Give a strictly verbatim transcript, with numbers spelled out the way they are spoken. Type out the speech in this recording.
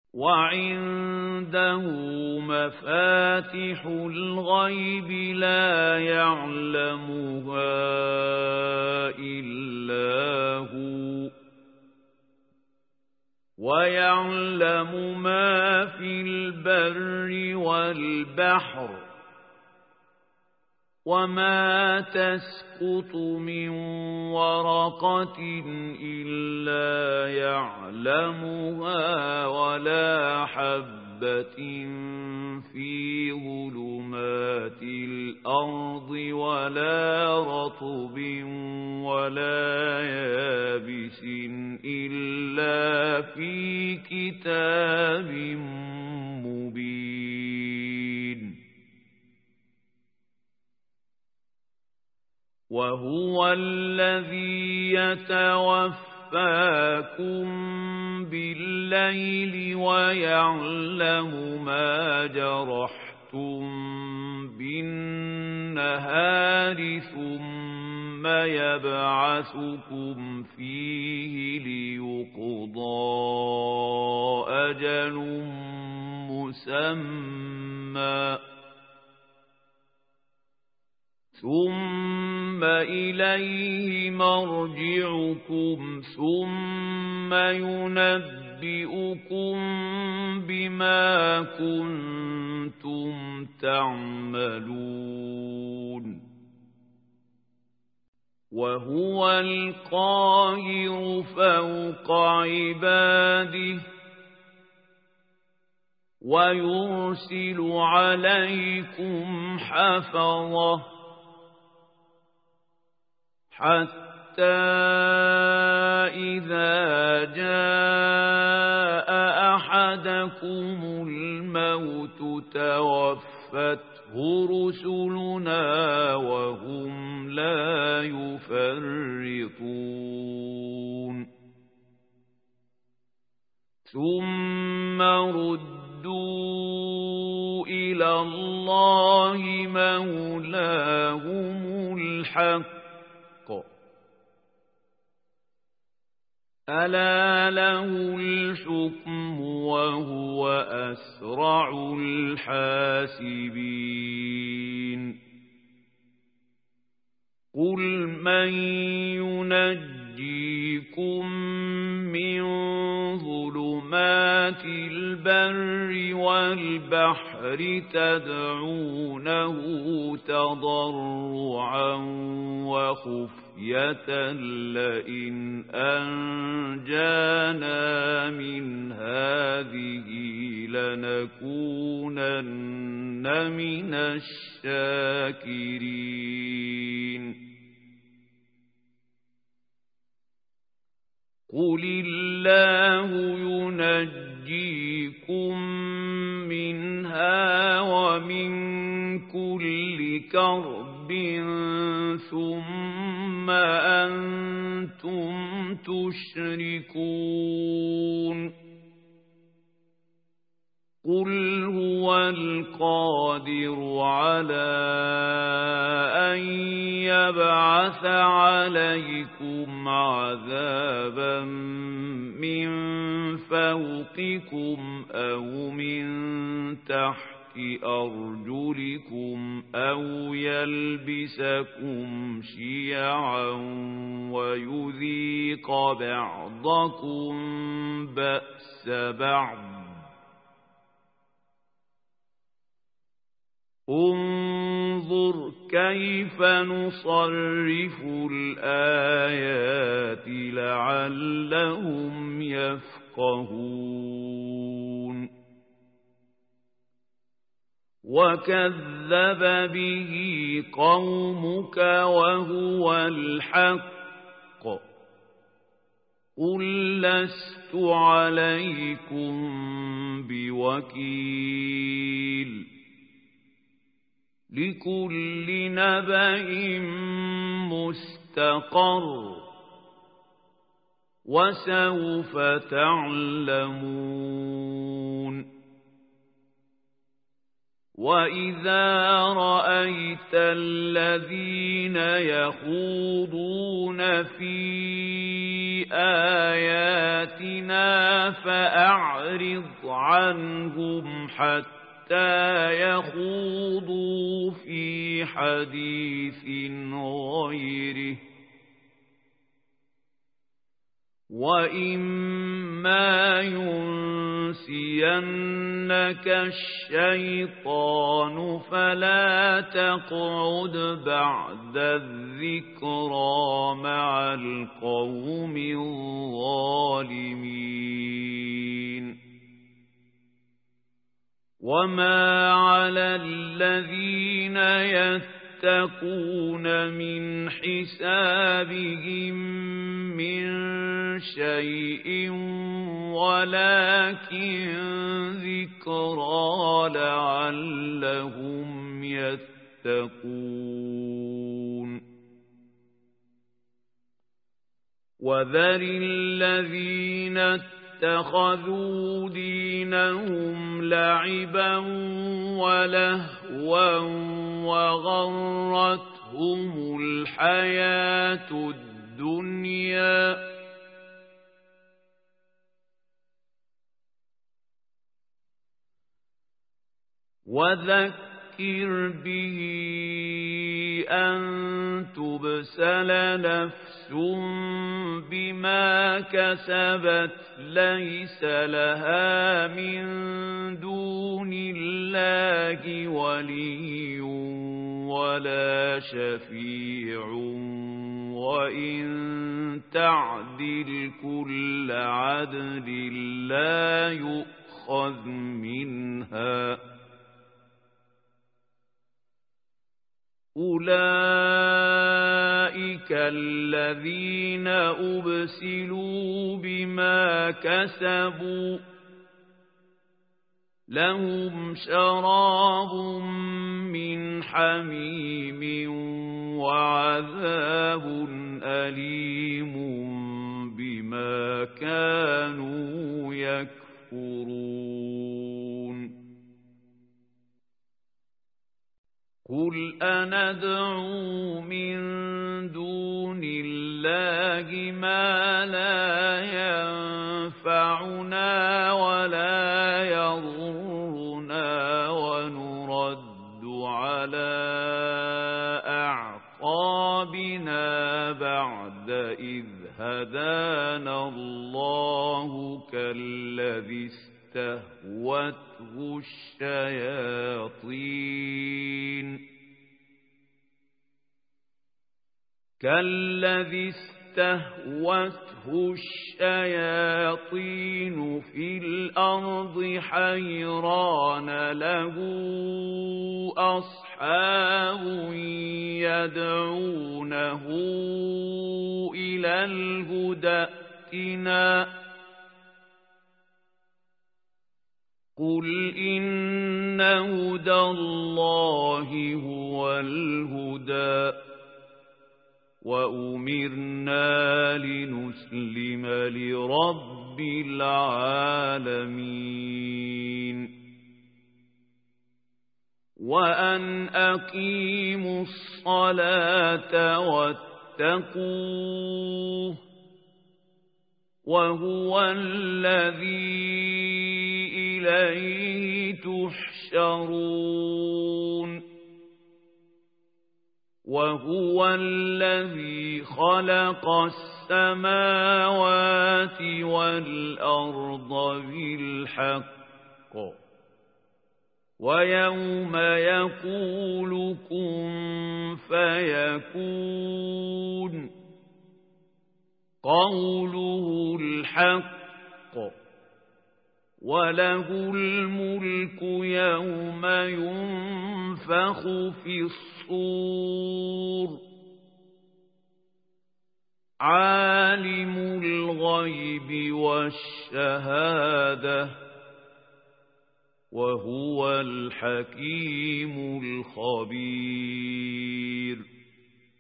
وعنده مفاتح الغيب لا يعلمها إلا هو ويعلم ما في البر والبحر وما تسقط من ورقة إلا يعلمها ولا حبة في ظلمات الأرض ولا رطب ولا يابس إلا في كتاب مبين. وهو الذي يتوفاكم بالليل ويعلم ما جرحتم بالنهار ثم يبعثكم فيه ليقضى أجل مسمى ثم إليه مرجعكم ثم ينبئكم بما كنتم تعملون. وهو القاهر فوق عباده ويرسل عليكم حفظة حتى إذا جاء أحدكم الموت توفته رسلنا وهم لا يفرطون ثم ردوا إلى الله مولاهم الحق ألا له الحكم وهو أسرع الحاسبين. قل من ينجيكم من ظلمات البر والبحر تدعونه تضرعا وخفيا لئن أنجانا من هذه لنكونن من الشاكرين. قل الله ينجيكم منها ومن كل كرب ثم أنتم تشركون. قل هو القادر على أن يبعث عليكم عذابا من فوقكم أو من تحت أرجلكم أو يلبسكم شيعا ويذيق بعضكم بأس بعض. انظر كيف نصرف الآيات لعلهم يفقهون. وكذب به قومك وهو الحق قل لست عليكم بوكيل لكل نبأ مستقر وسوف تعلمون. وإذا رأيت الذين يخوضون في آياتنا فأعرض عنهم حتى يخوضوا في حديث غيره وَإِمَّا يُنسِيَنَّكَ الشَّيْطَانُ فَلَا تَقْعُدْ بَعْدَ الذِّكْرَىٰ مَعَ الْقَوْمِ الظَّالِمِينَ وَمَا عَلَى الَّذِينَ يَتَّقُونَ مِنْ حِسَابِهِمْ مِنْ شيء ولكن ذكرى لعلهم يتقون وذر الذين اتخذوا دينهم لعبا ولهوا وغرتهم الحياة الدنيا وذكر به أن تبسل نفس بما كسبت ليس لها من دون الله ولي ولا شفيع وإن تعدل كل عدل لا يؤخذ منها أولئك الذين أبسلوا بما كسبوا لهم شراب من حميم وعذاب أليم بما كانوا يكفرون قل أندعو من دون الله ما لا ينفعنا ولا يضرنا ونرد على أعقابنا بعد إذ هدانا الله كالذي استهوته الشياطين كالذي استهوته الشياطين في الأرض حيران له أصحاب يدعونه إلى الهدى ائتنا قل إن هدى الله هو الهدى وأمرنا لنسلم لرب العالمين وأن أقيموا الصلاة واتقوه وهو الذي إليه تحشرون وهو الذي خلق السماوات والأرض بالحق ويوم يقول كن فيكون قوله الحق وله الملك يوم ينفخ في الصور عالم الغيب والشهادة وهو الحكيم الخبير